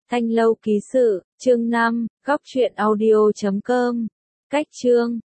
Thanh lâu ký sự, chương 5, góc truyện audio.com. Cách chương